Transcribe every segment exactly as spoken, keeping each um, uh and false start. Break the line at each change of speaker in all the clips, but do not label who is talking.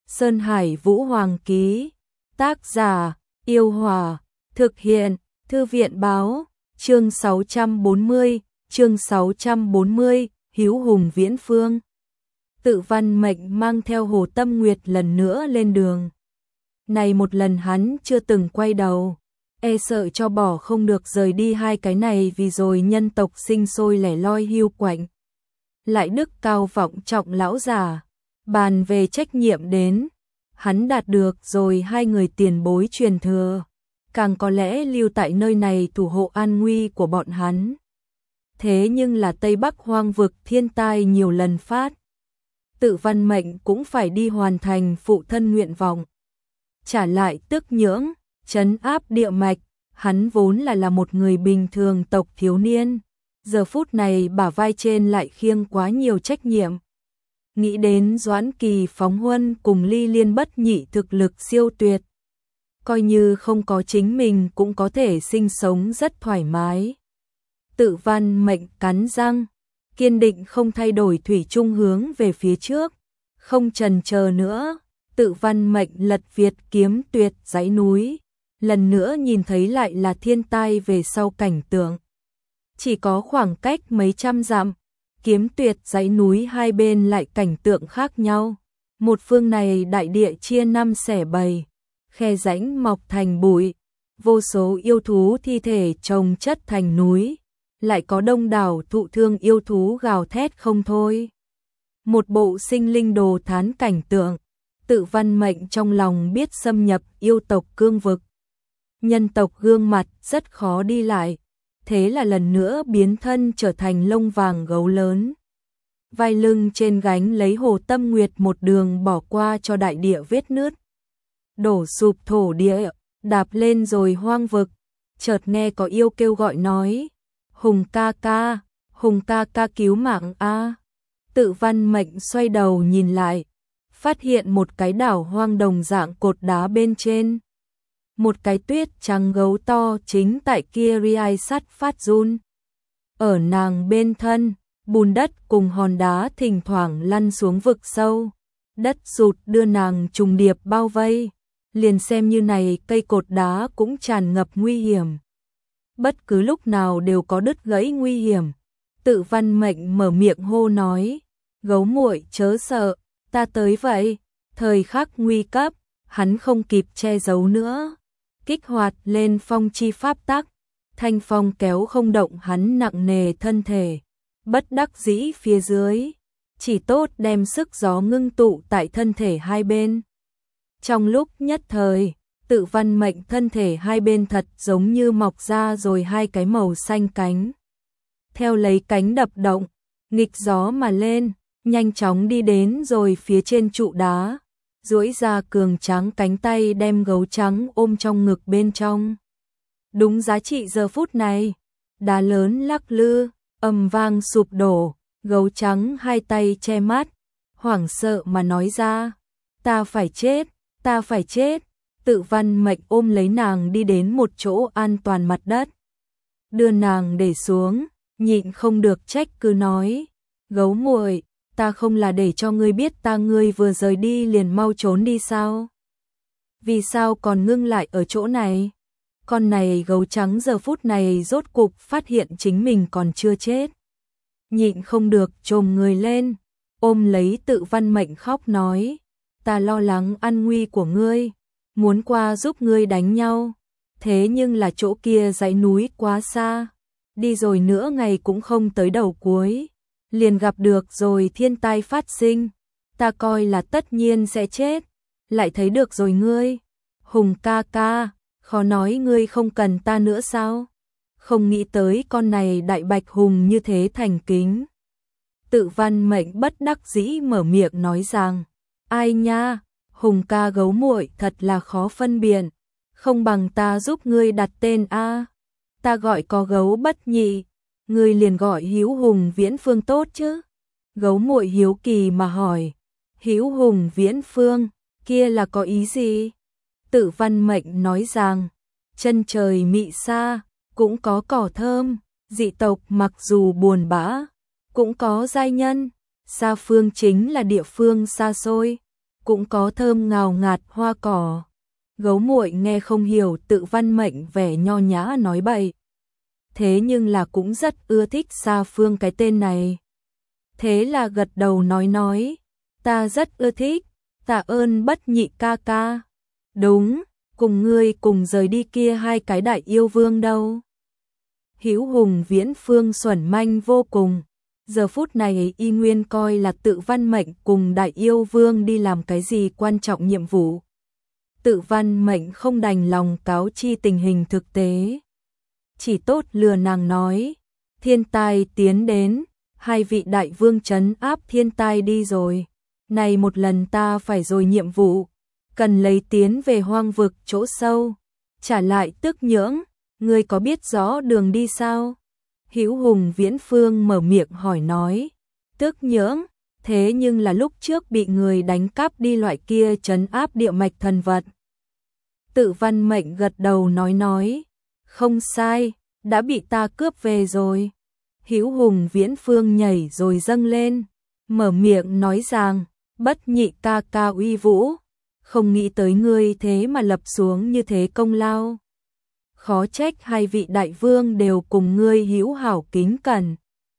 Sơn Hải Vũ Hoàng ký. Tác giả: Yêu Hòa. Thực hiện: Thư viện báo. Chương sáu trăm bốn mươi, chương sáu trăm bốn mươi, Hữu Hùng Viễn Phương. Tự Văn Mệnh mang theo Hồ Tâm Nguyệt lần nữa lên đường. Này một lần hắn chưa từng quay đầu, e sợ cho bỏ không được rời đi hai cái này vì rồi nhân tộc sinh sôi lẻ loi hiu quạnh. Lại đức cao vọng trọng lão già, bàn về trách nhiệm đến, hắn đạt được rồi hai người tiền bối truyền thừa, càng có lẽ lưu tại nơi này thủ hộ an nguy của bọn hắn. Thế nhưng là Tây Bắc hoang vực thiên tai nhiều lần phát, Tự Văn Mệnh cũng phải đi hoàn thành phụ thân nguyện vọng. Trả lại tức nhưỡng, trấn áp địa mạch, hắn vốn là là một người bình thường tộc thiếu niên, giờ phút này bả vai trên lại khiêng quá nhiều trách nhiệm. Nghĩ đến Doãn Kỳ phóng huân cùng Ly Liên bất nhị thực lực siêu tuyệt, coi như không có chính mình cũng có thể sinh sống rất thoải mái. Tự Văn Mệnh cắn răng, kiên định không thay đổi thủy chung hướng về phía trước, không chần chờ nữa. Tự Văn Mệnh lật Việt kiếm tuyệt dãy núi, lần nữa nhìn thấy lại là thiên tai về sau cảnh tượng. Chỉ có khoảng cách mấy trăm dặm, kiếm tuyệt dãy núi hai bên lại cảnh tượng khác nhau. Một phương này đại địa chia năm xẻ bảy, khe rãnh mọc thành bụi, vô số yêu thú thi thể chồng chất thành núi, lại có đông đảo thụ thương yêu thú gào thét không thôi. Một bộ sinh linh đồ thán cảnh tượng. Tự Văn Mệnh trong lòng biết xâm nhập yêu tộc cương vực, nhân tộc gương mặt rất khó đi lại, thế là lần nữa biến thân trở thành lông vàng gấu lớn. Vai lưng trên gánh lấy Hồ Tâm Nguyệt một đường bỏ qua cho đại địa vết nứt, đổ sụp thổ địa, đạp lên rồi hoang vực, chợt nghe có yêu kêu gọi nói: Hùng ca ca, Hùng ca ca cứu mạng a. Tự Văn Mệnh xoay đầu nhìn lại, phát hiện một cái đảo hoang đồng dạng cột đá bên trên. Một cái tuyết trắng gấu to chính tại kia riai sắt phát run. Ở nàng bên thân, bùn đất cùng hòn đá thỉnh thoảng lăn xuống vực sâu. Đất sụt đưa nàng trùng điệp bao vây. Liền xem như này cây cột đá cũng tràn ngập nguy hiểm. Bất cứ lúc nào đều có đứt gãy nguy hiểm. Tự Văn Mệnh mở miệng hô nói: Gấu muội chớ sợ, ta tới vậy. Thời khắc nguy cấp, hắn không kịp che giấu nữa, kích hoạt lên phong chi pháp tắc, thanh phong kéo không động hắn nặng nề thân thể. Bất đắc dĩ phía dưới, chỉ tốt đem sức gió ngưng tụ tại thân thể hai bên. Trong lúc nhất thời, Tự Văn Mệnh thân thể hai bên thật giống như mọc ra rồi hai cái màu xanh cánh. Theo lấy cánh đập động, nghịch gió mà lên, nhanh chóng đi đến rồi phía trên trụ đá, duỗi ra cường tráng cánh tay đem gấu trắng ôm trong ngực bên trong. Đúng giá trị giờ phút này, đá lớn lắc lư, ầm vang sụp đổ, gấu trắng hai tay che mắt, hoảng sợ mà nói ra: Ta phải chết, ta phải chết. Tự Văn Mệnh ôm lấy nàng đi đến một chỗ an toàn mặt đất, đưa nàng để xuống, nhịn không được trách cứ nói: Gấu muội, ta không là để cho ngươi biết ta ngươi vừa rời đi liền mau trốn đi sao? Vì sao còn ngưng lại ở chỗ này? Con này gấu trắng giờ phút này rốt cục phát hiện chính mình còn chưa chết. Nhịn không được chồm người lên, ôm lấy Tự Văn Mệnh khóc nói: Ta lo lắng an nguy của ngươi, muốn qua giúp ngươi đánh nhau. Thế nhưng là chỗ kia dãy núi quá xa, đi rồi nữa ngày cũng không tới đầu cuối. Liền gặp được rồi thiên tai phát sinh, ta coi là tất nhiên sẽ chết, lại thấy được rồi ngươi. Hùng ca ca, khó nói ngươi không cần ta nữa sao? Không nghĩ tới con này đại bạch hùng như thế thành kính. Tự Văn Mệnh bất đắc dĩ mở miệng nói rằng: Ai nha, Hùng ca gấu muội thật là khó phân biệt, không bằng ta giúp ngươi đặt tên a. Ta gọi có gấu bất nhị, ngươi liền gọi Hữu Hùng Viễn Phương tốt chứ? Gấu muội hiếu kỳ mà hỏi: Hữu Hùng Viễn Phương, kia là có ý gì? Tự Văn Mệnh nói rằng: Chân trời mị xa, cũng có cỏ thơm, dị tộc mặc dù buồn bã, cũng có giai nhân, xa phương chính là địa phương xa xôi, cũng có thơm ngào ngạt hoa cỏ. Gấu muội nghe không hiểu Tự Văn Mệnh vẻ nho nhã nói bậy. Thế nhưng là cũng rất ưa thích Sa Phương cái tên này. Thế là gật đầu nói nói, ta rất ưa thích, tạ ơn Bất Nhị ca ca. Đúng, cùng ngươi cùng rời đi kia hai cái đại yêu vương đâu. Hữu Hùng Viễn Phương xuẩn manh vô cùng. Giờ phút này y nguyên coi là Tự Văn Mệnh cùng đại yêu vương đi làm cái gì quan trọng nhiệm vụ. Tự Văn Mệnh không đành lòng cáo chi tình hình thực tế. Chỉ tốt lừa nàng nói, thiên tai tiến đến, hai vị đại vương trấn áp thiên tai đi rồi. Này một lần ta phải rồi nhiệm vụ, cần lấy tiến về hoang vực chỗ sâu, trả lại Tức Nhưỡng, ngươi có biết rõ đường đi sao? Hữu Hùng Viễn Phương mở miệng hỏi nói, Tức Nhưỡng, thế nhưng là lúc trước bị người đánh cắp đi loại kia trấn áp địa mạch thần vật. Tự Văn Mệnh gật đầu nói nói, không sai, đã bị ta cướp về rồi. Hữu Hùng Viễn Phương nhảy rồi dâng lên, mở miệng nói rằng, Bất Nhị ca ca uy vũ, không nghĩ tới ngươi thế mà lập xuống như thế công lao. Khó trách hai vị đại vương đều cùng ngươi hữu hảo kính cẩn.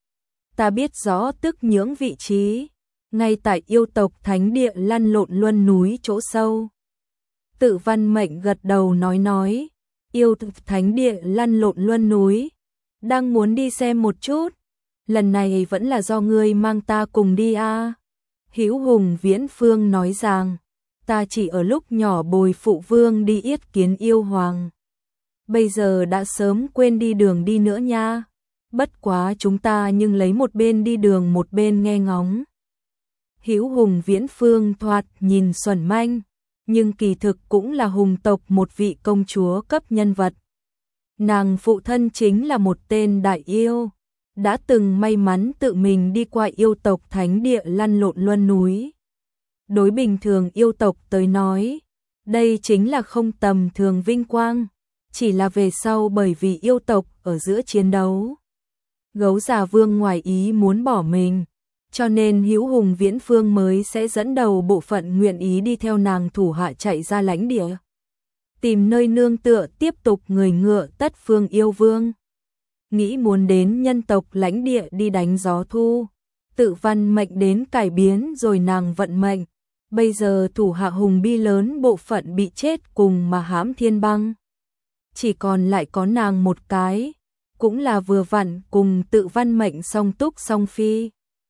Ta biết rõ Tức Nhưỡng vị trí, ngay tại yêu tộc thánh địa lăn lộn luân núi chỗ sâu. Tự Văn Mệnh gật đầu nói nói, yêu tộc thánh địa lăn lộn luân núi, đang muốn đi xem một chút, lần này vẫn là do ngươi mang ta cùng đi a. À. Hữu Hùng Viễn Phương nói rằng, ta chỉ ở lúc nhỏ bồi phụ vương đi yết kiến yêu hoàng. Bây giờ đã sớm quên đi đường đi nữa nha. Bất quá chúng ta nhưng lấy một bên đi đường một bên nghe ngóng. Hữu Hùng Viễn Phương thoạt nhìn xuẩn manh, nhưng kỳ thực cũng là hùng tộc một vị công chúa cấp nhân vật. Nàng phụ thân chính là một tên đại yêu, đã từng may mắn tự mình đi qua yêu tộc thánh địa lăn lộn luân núi. Đối bình thường yêu tộc tới nói, đây chính là không tầm thường vinh quang, chỉ là về sau bởi vì yêu tộc ở giữa chiến đấu. Gấu già vương ngoài ý muốn bỏ mình, cho nên Hữu Hùng Viễn Phương mới sẽ dẫn đầu bộ phận nguyện ý đi theo nàng thủ hạ chạy ra lãnh địa, tìm nơi nương tựa tiếp tục người ngựa tất phương yêu vương. Nghĩ muốn đến nhân tộc lãnh địa đi đánh gió thu, Tự Văn Mệnh đến cải biến rồi nàng vận mệnh. Bây giờ thủ hạ hùng bi lớn bộ phận bị chết cùng mà hãm thiên băng. Chỉ còn lại có nàng một cái, cũng là vừa vặn cùng Tự Văn Mệnh song túc song phi.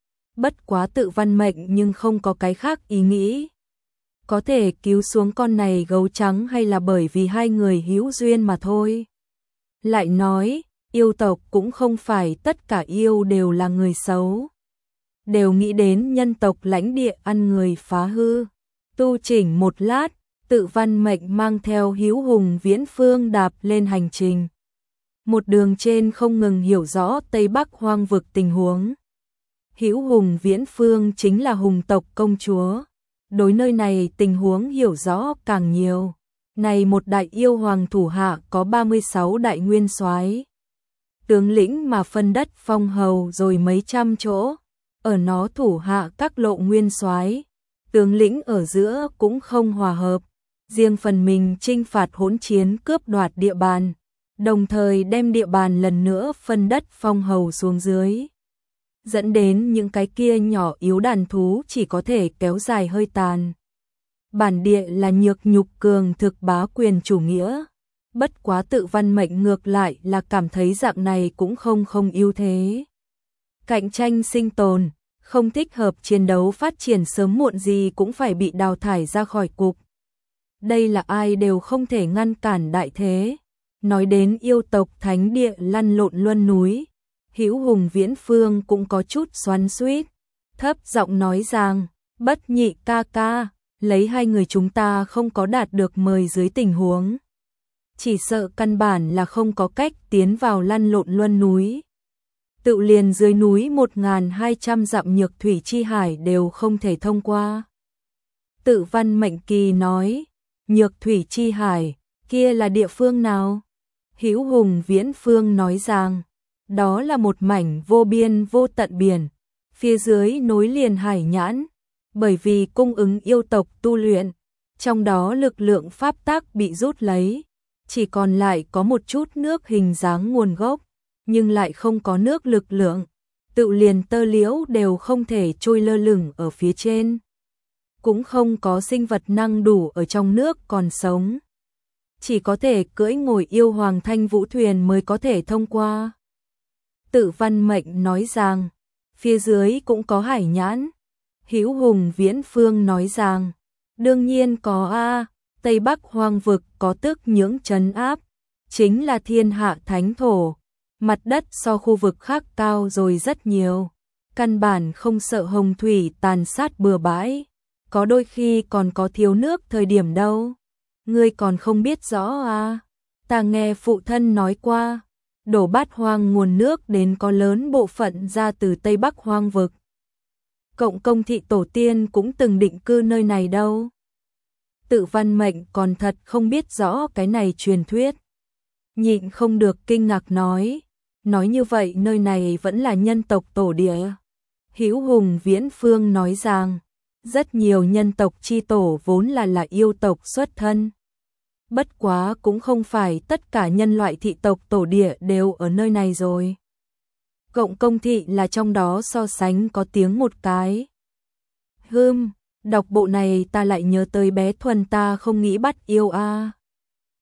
Bất quá Tự Văn Mệnh nhưng không có cái khác ý nghĩ. Có thể cứu xuống con này gấu trắng hay là bởi vì hai người hữu duyên mà thôi. Lại nói, yêu tộc cũng không phải tất cả yêu đều là người xấu. Đều nghĩ đến nhân tộc lãnh địa ăn người phá hư. Tu chỉnh một lát, Tự Văn Mệnh mang theo Hữu Hùng Viễn Phương đạp lên hành trình. Một đường trên không ngừng hiểu rõ Tây Bắc hoang vực tình huống. Hữu Hùng Viễn Phương chính là hùng tộc công chúa. Đối nơi này tình huống hiểu rõ càng nhiều. Này một đại yêu hoàng thủ hạ có ba mươi sáu đại nguyên soái, tướng lĩnh mà phân đất phong hầu rồi mấy trăm chỗ. Ở nó thủ hạ các lộ nguyên soái, tướng lĩnh ở giữa cũng không hòa hợp, riêng phần mình chinh phạt hỗn chiến cướp đoạt địa bàn, đồng thời đem địa bàn lần nữa phân đất phong hầu xuống dưới, dẫn đến những cái kia nhỏ yếu đàn thú chỉ có thể kéo dài hơi tàn. Bản địa là nhược nhục cường thực bá quyền chủ nghĩa, bất quá Tự Văn Mệnh ngược lại là cảm thấy dạng này cũng không không ưu thế. Cạnh tranh sinh tồn, không thích hợp chiến đấu phát triển sớm muộn gì cũng phải bị đào thải ra khỏi cục. Đây là ai đều không thể ngăn cản đại thế. Nói đến yêu tộc thánh địa lăn lộn luân núi, Hữu Hùng Viễn Phương cũng có chút xoắn xuýt, thấp giọng nói rằng, Bất Nhị ca ca, lấy hai người chúng ta không có đạt được mời dưới tình huống, chỉ sợ căn bản là không có cách tiến vào lăn lộn luân núi. Tự liền dưới núi một nghìn hai trăm dặm nhược thủy chi hải đều không thể thông qua. Tự Văn Mệnh kỳ nói, nhược thủy chi hải, kia là địa phương nào? Hữu Hùng Viễn Phương nói rằng, đó là một mảnh vô biên vô tận biển, phía dưới nối liền hải nhãn, bởi vì cung ứng yêu tộc tu luyện, trong đó lực lượng pháp tắc bị rút lấy, chỉ còn lại có một chút nước hình dáng nguồn gốc, nhưng lại không có nước lực lượng, tự liền tơ liễu đều không thể trôi lơ lửng ở phía trên. Cũng không có sinh vật năng đủ ở trong nước còn sống. Chỉ có thể cưỡi ngồi yêu hoàng thanh vũ thuyền mới có thể thông qua. Tự Văn Mệnh nói rằng, phía dưới cũng có hải nhãn. Hữu Hùng Viễn Phương nói rằng, đương nhiên có a, Tây Bắc hoang vực có tức nhưỡng trấn áp, chính là thiên hạ thánh thổ, mặt đất so khu vực khác cao rồi rất nhiều, căn bản không sợ hồng thủy tàn sát bừa bãi, có đôi khi còn có thiếu nước thời điểm đâu. Ngươi còn không biết rõ à? Ta nghe phụ thân nói qua, đổ bát hoang nguồn nước đến có lớn bộ phận ra từ Tây Bắc hoang vực. Cộng công thị tổ tiên cũng từng định cư nơi này đâu. Tự Văn Mệnh còn thật không biết rõ cái này truyền thuyết. Nhịn không được kinh ngạc nói, nói như vậy nơi này vẫn là nhân tộc tổ địa. Hữu Hùng Viễn Phương nói rằng, rất nhiều nhân tộc chi tổ vốn là là yêu tộc xuất thân. Bất quá cũng không phải tất cả nhân loại thị tộc tổ địa đều ở nơi này rồi. Cộng công thị là trong đó so sánh có tiếng một cái. Hừm, đọc bộ này ta lại nhớ tới bé Thuần ta không nghĩ bắt yêu a.